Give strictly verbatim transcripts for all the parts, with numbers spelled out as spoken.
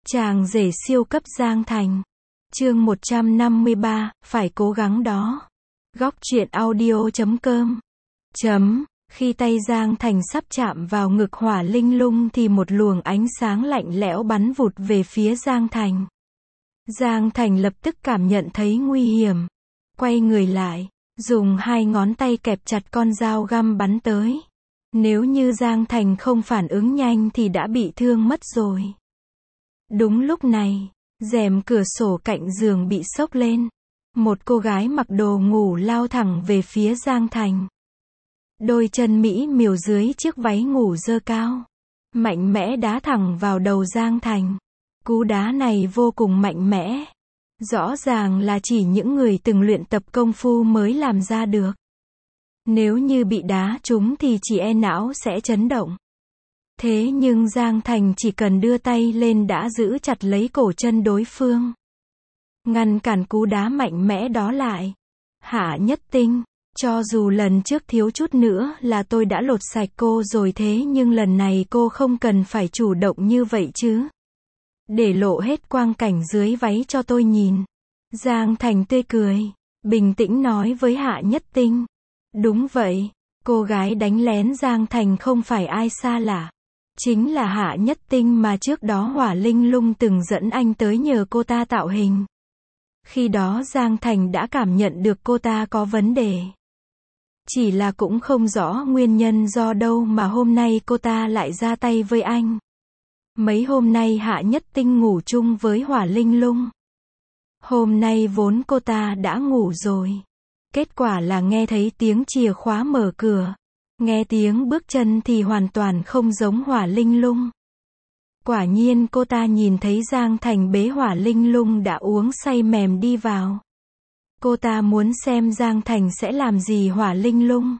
Chàng rể siêu cấp Giang Thành. Chương một trăm năm mươi ba, phải cố gắng đó. Góc truyện audio chấm com. Chấm. Khi tay Giang Thành sắp chạm vào ngực Hỏa Linh Lung thì một luồng ánh sáng lạnh lẽo bắn vụt về phía Giang Thành. Giang Thành lập tức cảm nhận thấy nguy hiểm. Quay người lại, dùng hai ngón tay kẹp chặt con dao găm bắn tới. Nếu như Giang Thành không phản ứng nhanh thì đã bị thương mất rồi. Đúng lúc này, rèm cửa sổ cạnh giường bị xốc lên. Một cô gái mặc đồ ngủ lao thẳng về phía Giang Thành. Đôi chân mỹ miều dưới chiếc váy ngủ giơ cao, mạnh mẽ đá thẳng vào đầu Giang Thành. Cú đá này vô cùng mạnh mẽ. Rõ ràng là chỉ những người từng luyện tập công phu mới làm ra được. Nếu như bị đá trúng thì chỉ e não sẽ chấn động. Thế nhưng Giang Thành chỉ cần đưa tay lên đã giữ chặt lấy cổ chân đối phương, ngăn cản cú đá mạnh mẽ đó lại. Hạ Nhất Tinh, cho dù lần trước thiếu chút nữa là tôi đã lột sạch cô rồi, thế nhưng lần này cô không cần phải chủ động như vậy chứ. Để lộ hết quang cảnh dưới váy cho tôi nhìn. Giang Thành tươi cười, bình tĩnh nói với Hạ Nhất Tinh. Đúng vậy, cô gái đánh lén Giang Thành không phải ai xa lạ. Chính là Hạ Nhất Tinh mà trước đó Hỏa Linh Lung từng dẫn anh tới nhờ cô ta tạo hình. Khi đó Giang Thành đã cảm nhận được cô ta có vấn đề. Chỉ là cũng không rõ nguyên nhân do đâu mà hôm nay cô ta lại ra tay với anh. Mấy hôm nay Hạ Nhất Tinh ngủ chung với Hỏa Linh Lung. Hôm nay vốn cô ta đã ngủ rồi. Kết quả là nghe thấy tiếng chìa khóa mở cửa. Nghe tiếng bước chân thì hoàn toàn không giống Hỏa Linh Lung. Quả nhiên cô ta nhìn thấy Giang Thành bế Hỏa Linh Lung đã uống say mềm đi vào. Cô ta muốn xem Giang Thành sẽ làm gì Hỏa Linh Lung.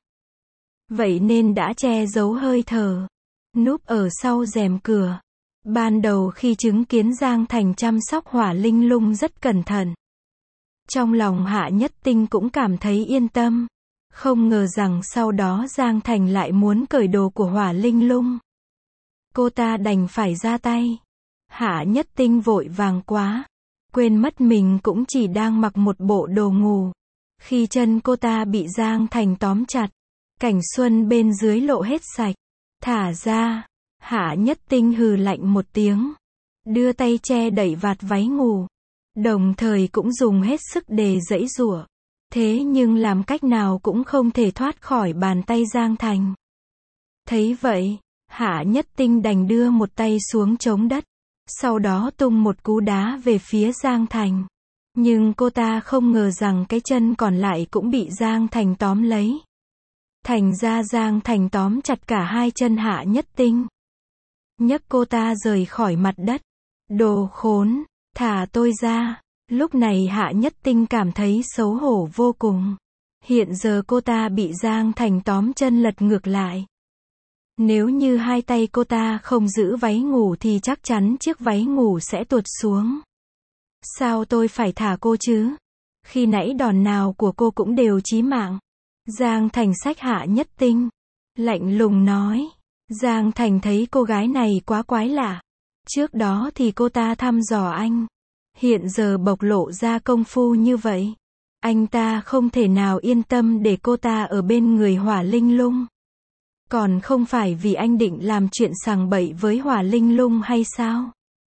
Vậy nên đã che giấu hơi thở, núp ở sau rèm cửa. Ban đầu khi chứng kiến Giang Thành chăm sóc Hỏa Linh Lung rất cẩn thận, trong lòng Hạ Nhất Tinh cũng cảm thấy yên tâm. Không ngờ rằng sau đó Giang Thành lại muốn cởi đồ của Hỏa Linh Lung. Cô ta đành phải ra tay. Hạ Nhất Tinh vội vàng quá, quên mất mình cũng chỉ đang mặc một bộ đồ ngủ. Khi chân cô ta bị Giang Thành tóm chặt, cảnh xuân bên dưới lộ hết sạch. Thả ra. Hạ Nhất Tinh hừ lạnh một tiếng, đưa tay che đậy vạt váy ngủ, đồng thời cũng dùng hết sức để giãy giụa. Thế nhưng làm cách nào cũng không thể thoát khỏi bàn tay Giang Thành. Thấy vậy, Hạ Nhất Tinh đành đưa một tay xuống chống đất, sau đó tung một cú đá về phía Giang Thành. Nhưng cô ta không ngờ rằng cái chân còn lại cũng bị Giang Thành tóm lấy. Thành ra Giang Thành tóm chặt cả hai chân Hạ Nhất Tinh, nhấc cô ta rời khỏi mặt đất. Đồ khốn, thả tôi ra. Lúc này Hạ Nhất Tinh cảm thấy xấu hổ vô cùng. Hiện giờ cô ta bị Giang Thành tóm chân lật ngược lại. Nếu như hai tay cô ta không giữ váy ngủ thì chắc chắn chiếc váy ngủ sẽ tuột xuống. Sao tôi phải thả cô chứ? Khi nãy đòn nào của cô cũng đều chí mạng. Giang Thành xách Hạ Nhất Tinh, lạnh lùng nói. Giang Thành thấy cô gái này quá quái lạ. Trước đó thì cô ta thăm dò anh, hiện giờ bộc lộ ra công phu như vậy. Anh ta không thể nào yên tâm để cô ta ở bên người Hỏa Linh Lung. Còn không phải vì anh định làm chuyện sằng bậy với Hỏa Linh Lung hay sao?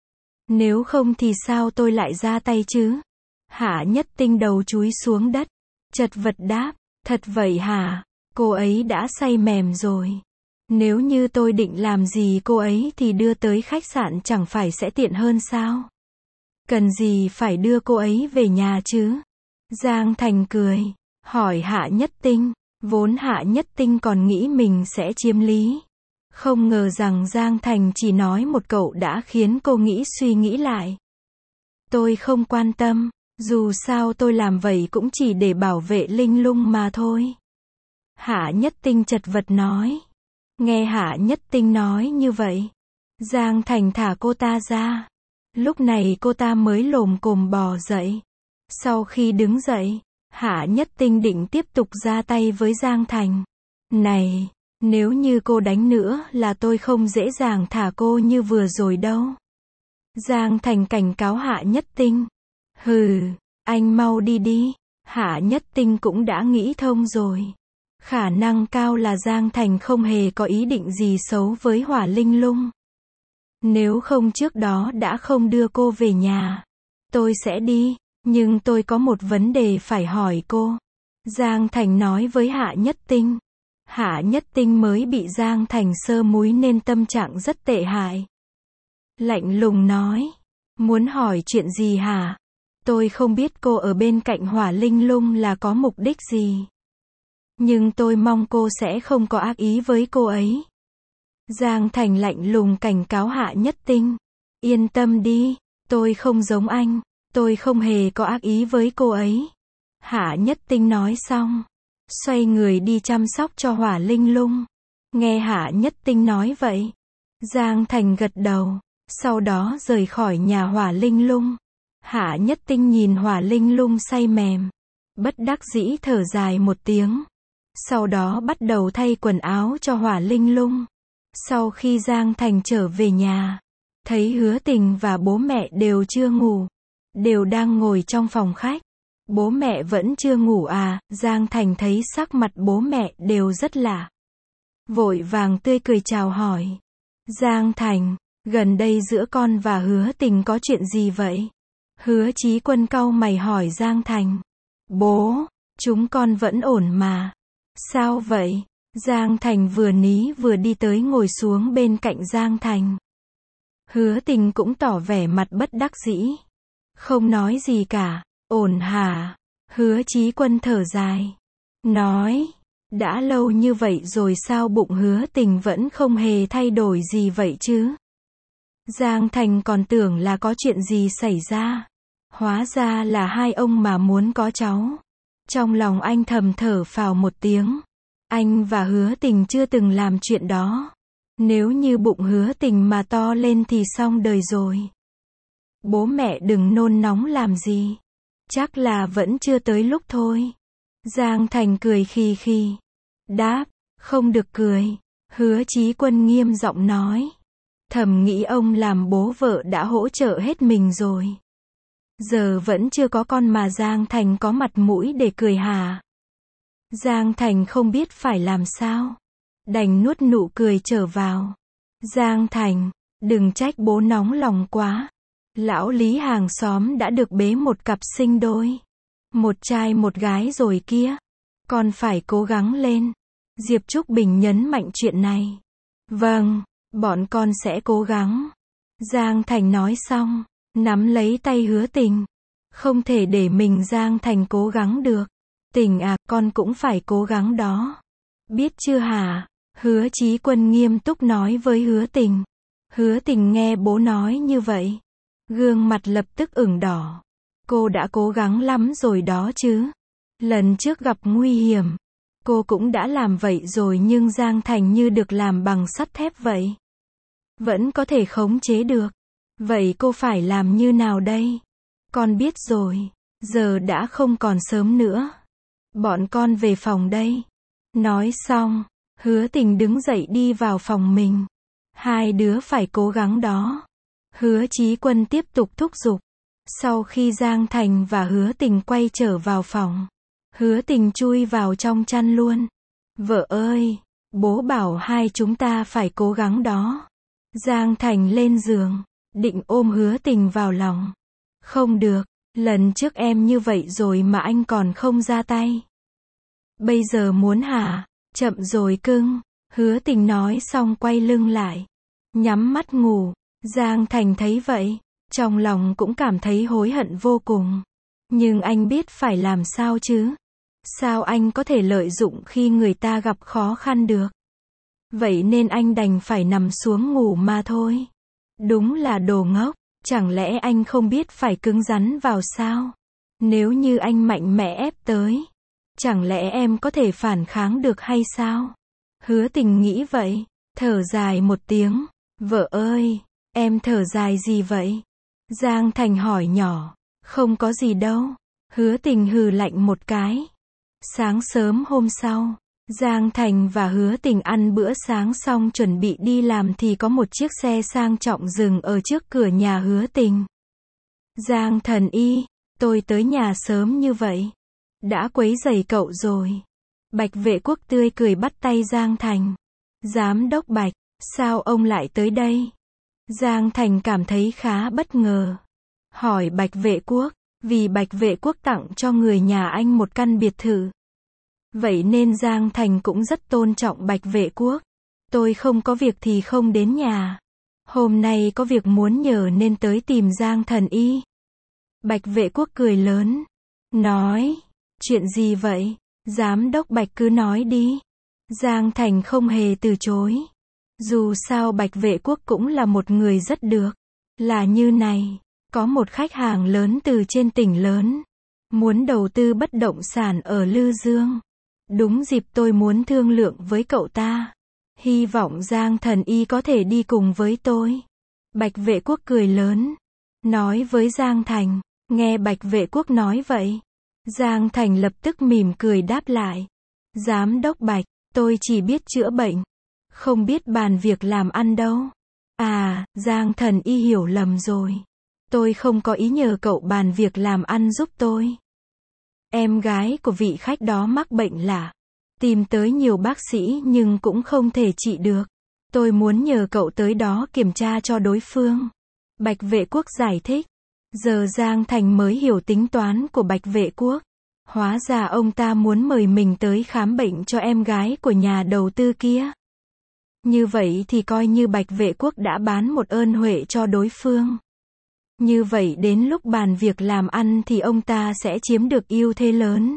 Nếu không thì sao tôi lại ra tay chứ? Hạ Nhất Tinh đầu chúi xuống đất, chật vật đáp. Thật vậy hả? Cô ấy đã say mềm rồi. Nếu như tôi định làm gì cô ấy thì đưa tới khách sạn chẳng phải sẽ tiện hơn sao? Cần gì phải đưa cô ấy về nhà chứ? Giang Thành cười, hỏi Hạ Nhất Tinh. Vốn Hạ Nhất Tinh còn nghĩ mình sẽ chiếm lý. Không ngờ rằng Giang Thành chỉ nói một câu đã khiến cô nghĩ suy nghĩ lại. Tôi không quan tâm, dù sao tôi làm vậy cũng chỉ để bảo vệ Linh Lung mà thôi. Hạ Nhất Tinh chật vật nói. Nghe Hạ Nhất Tinh nói như vậy, Giang Thành thả cô ta ra. Lúc này cô ta mới lồm cồm bò dậy. Sau khi đứng dậy, Hạ Nhất Tinh định tiếp tục ra tay với Giang Thành. Này, nếu như cô đánh nữa là tôi không dễ dàng thả cô như vừa rồi đâu. Giang Thành cảnh cáo Hạ Nhất Tinh. Hừ, anh mau đi đi. Hạ Nhất Tinh cũng đã nghĩ thông rồi. Khả năng cao là Giang Thành không hề có ý định gì xấu với Hỏa Linh Lung. Nếu không trước đó đã không đưa cô về nhà. Tôi sẽ đi, nhưng tôi có một vấn đề phải hỏi cô. Giang Thành nói với Hạ Nhất Tinh. Hạ Nhất Tinh mới bị Giang Thành sơ múi nên tâm trạng rất tệ hại. Lạnh lùng nói. Muốn hỏi chuyện gì hả? Tôi không biết cô ở bên cạnh Hỏa Linh Lung là có mục đích gì. Nhưng tôi mong cô sẽ không có ác ý với cô ấy. Giang Thành lạnh lùng cảnh cáo Hạ Nhất Tinh. Yên tâm đi, tôi không giống anh, tôi không hề có ác ý với cô ấy. Hạ Nhất Tinh nói xong, xoay người đi chăm sóc cho Hỏa Linh Lung. Nghe Hạ Nhất Tinh nói vậy, Giang Thành gật đầu, sau đó rời khỏi nhà Hỏa Linh Lung. Hạ Nhất Tinh nhìn Hỏa Linh Lung say mềm, bất đắc dĩ thở dài một tiếng. Sau đó bắt đầu thay quần áo cho Hỏa Linh Lung. Sau khi Giang Thành trở về nhà, thấy Hứa Tình và bố mẹ đều chưa ngủ, đều đang ngồi trong phòng khách. Bố mẹ vẫn chưa ngủ à? Giang Thành thấy sắc mặt bố mẹ đều rất lạ. Vội vàng tươi cười chào hỏi. Giang Thành, gần đây giữa con và Hứa Tình có chuyện gì vậy? Hứa Chí Quân cau mày hỏi Giang Thành. Bố, chúng con vẫn ổn mà. Sao vậy? Giang Thành vừa ní vừa đi tới ngồi xuống bên cạnh Giang Thành. Hứa Tình cũng tỏ vẻ mặt bất đắc dĩ. Không nói gì cả. Ổn hả? Hứa Chí Quân thở dài. Nói, đã lâu như vậy rồi sao bụng Hứa Tình vẫn không hề thay đổi gì vậy chứ? Giang Thành còn tưởng là có chuyện gì xảy ra. Hóa ra là hai ông mà muốn có cháu. Trong lòng anh thầm thở phào một tiếng. Anh và Hứa Tình chưa từng làm chuyện đó. Nếu như bụng Hứa Tình mà to lên thì xong đời rồi. Bố mẹ đừng nôn nóng làm gì. Chắc là vẫn chưa tới lúc thôi. Giang Thành cười khì khì. Đáp, không được cười. Hứa Chí Quân nghiêm giọng nói. Thầm nghĩ ông làm bố vợ đã hỗ trợ hết mình rồi. Giờ vẫn chưa có con mà Giang Thành có mặt mũi để cười hả? Giang Thành không biết phải làm sao. Đành nuốt nụ cười trở vào. Giang Thành, đừng trách bố nóng lòng quá. Lão Lý hàng xóm đã được bế một cặp sinh đôi. Một trai một gái rồi kia. Con phải cố gắng lên. Diệp Trúc Bình nhấn mạnh chuyện này. Vâng, bọn con sẽ cố gắng. Giang Thành nói xong, nắm lấy tay Hứa Tình. Không thể để mình Giang Thành cố gắng được. Tình à, con cũng phải cố gắng đó. Biết chưa hả? Hứa Chí Quân nghiêm túc nói với Hứa Tình. Hứa Tình nghe bố nói như vậy. Gương mặt lập tức ửng đỏ. Cô đã cố gắng lắm rồi đó chứ. Lần trước gặp nguy hiểm, cô cũng đã làm vậy rồi nhưng Giang Thành như được làm bằng sắt thép vậy. Vẫn có thể khống chế được. Vậy cô phải làm như nào đây? Con biết rồi. Giờ đã không còn sớm nữa. Bọn con về phòng đây. Nói xong, Hứa Tình đứng dậy đi vào phòng mình. Hai đứa phải cố gắng đó. Hứa Chí Quân tiếp tục thúc giục. Sau khi Giang Thành và Hứa Tình quay trở vào phòng, Hứa Tình chui vào trong chăn luôn. Vợ ơi, bố bảo hai chúng ta phải cố gắng đó. Giang Thành lên giường, định ôm Hứa Tình vào lòng. Không được, lần trước em như vậy rồi mà anh còn không ra tay. Bây giờ muốn hả? Chậm rồi cưng. Hứa Tình nói xong quay lưng lại, nhắm mắt ngủ. Giang Thành thấy vậy, trong lòng cũng cảm thấy hối hận vô cùng. Nhưng anh biết phải làm sao chứ? Sao anh có thể lợi dụng khi người ta gặp khó khăn được? Vậy nên anh đành phải nằm xuống ngủ mà thôi. Đúng là đồ ngốc, chẳng lẽ anh không biết phải cứng rắn vào sao? Nếu như anh mạnh mẽ ép tới, chẳng lẽ em có thể phản kháng được hay sao? Hứa Tình nghĩ vậy, thở dài một tiếng. Vợ ơi, em thở dài gì vậy? Giang Thành hỏi nhỏ. Không có gì đâu. Hứa Tình hừ lạnh một cái. Sáng sớm hôm sau, Giang Thành và Hứa Tình ăn bữa sáng xong chuẩn bị đi làm thì có một chiếc xe sang trọng dừng ở trước cửa nhà Hứa Tình. Giang Thần Y, tôi tới nhà sớm như vậy. Đã quấy rầy cậu rồi. Bạch Vệ Quốc tươi cười bắt tay Giang Thành. Giám đốc Bạch, sao ông lại tới đây? Giang Thành cảm thấy khá bất ngờ. Hỏi Bạch Vệ Quốc, vì Bạch Vệ Quốc tặng cho người nhà anh một căn biệt thự. Vậy nên Giang Thành cũng rất tôn trọng Bạch Vệ Quốc. Tôi không có việc thì không đến nhà. Hôm nay có việc muốn nhờ nên tới tìm Giang Thần Y. Bạch Vệ Quốc cười lớn. Nói, chuyện gì vậy? Giám đốc Bạch cứ nói đi. Giang Thành không hề từ chối. Dù sao Bạch Vệ Quốc cũng là một người rất được. Là như này, có một khách hàng lớn từ trên tỉnh lớn. Muốn đầu tư bất động sản ở Lư Dương. Đúng dịp tôi muốn thương lượng với cậu ta. Hy vọng Giang Thần Y có thể đi cùng với tôi. Bạch Vệ Quốc cười lớn. Nói với Giang Thành. Nghe Bạch Vệ Quốc nói vậy. Giang Thành lập tức mỉm cười đáp lại. Giám đốc Bạch, tôi chỉ biết chữa bệnh. Không biết bàn việc làm ăn đâu. À, Giang Thần Y hiểu lầm rồi. Tôi không có ý nhờ cậu bàn việc làm ăn giúp tôi. Em gái của vị khách đó mắc bệnh lạ. Tìm tới nhiều bác sĩ nhưng cũng không thể trị được. Tôi muốn nhờ cậu tới đó kiểm tra cho đối phương. Bạch Vệ Quốc giải thích. Giờ Giang Thành mới hiểu tính toán của Bạch Vệ Quốc. Hóa ra ông ta muốn mời mình tới khám bệnh cho em gái của nhà đầu tư kia. Như vậy thì coi như Bạch Vệ Quốc đã bán một ơn huệ cho đối phương. Như vậy đến lúc bàn việc làm ăn thì ông ta sẽ chiếm được ưu thế lớn.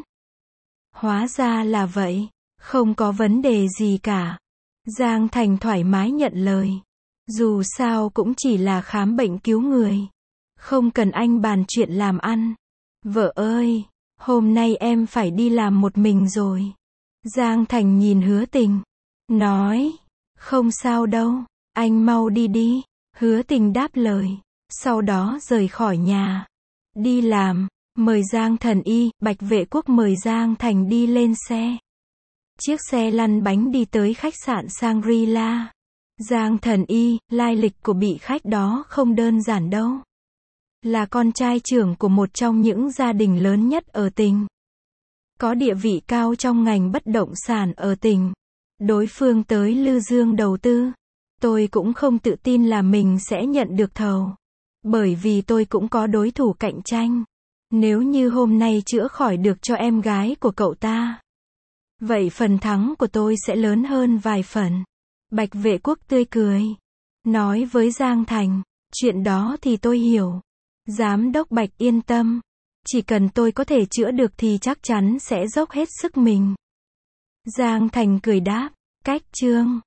Hóa ra là vậy. Không có vấn đề gì cả. Giang Thành thoải mái nhận lời. Dù sao cũng chỉ là khám bệnh cứu người. Không cần anh bàn chuyện làm ăn. Vợ ơi, hôm nay em phải đi làm một mình rồi. Giang Thành nhìn Hứa Tình. Nói, không sao đâu, anh mau đi đi. Hứa Tình đáp lời. Sau đó rời khỏi nhà. Đi làm, mời Giang Thần Y, Bạch Vệ Quốc mời Giang Thành đi lên xe. Chiếc xe lăn bánh đi tới khách sạn Shangri-La. Giang Thần Y, lai lịch của vị khách đó không đơn giản đâu. Là con trai trưởng của một trong những gia đình lớn nhất ở tỉnh. Có địa vị cao trong ngành bất động sản ở tỉnh. Đối phương tới Lư Dương đầu tư. Tôi cũng không tự tin là mình sẽ nhận được thầu. Bởi vì tôi cũng có đối thủ cạnh tranh. Nếu như hôm nay chữa khỏi được cho em gái của cậu ta. Vậy phần thắng của tôi sẽ lớn hơn vài phần. Bạch Vệ Quốc tươi cười. Nói với Giang Thành. Chuyện đó thì tôi hiểu. Giám đốc Bạch yên tâm. Chỉ cần tôi có thể chữa được thì chắc chắn sẽ dốc hết sức mình. Giang Thành cười đáp. Cách chương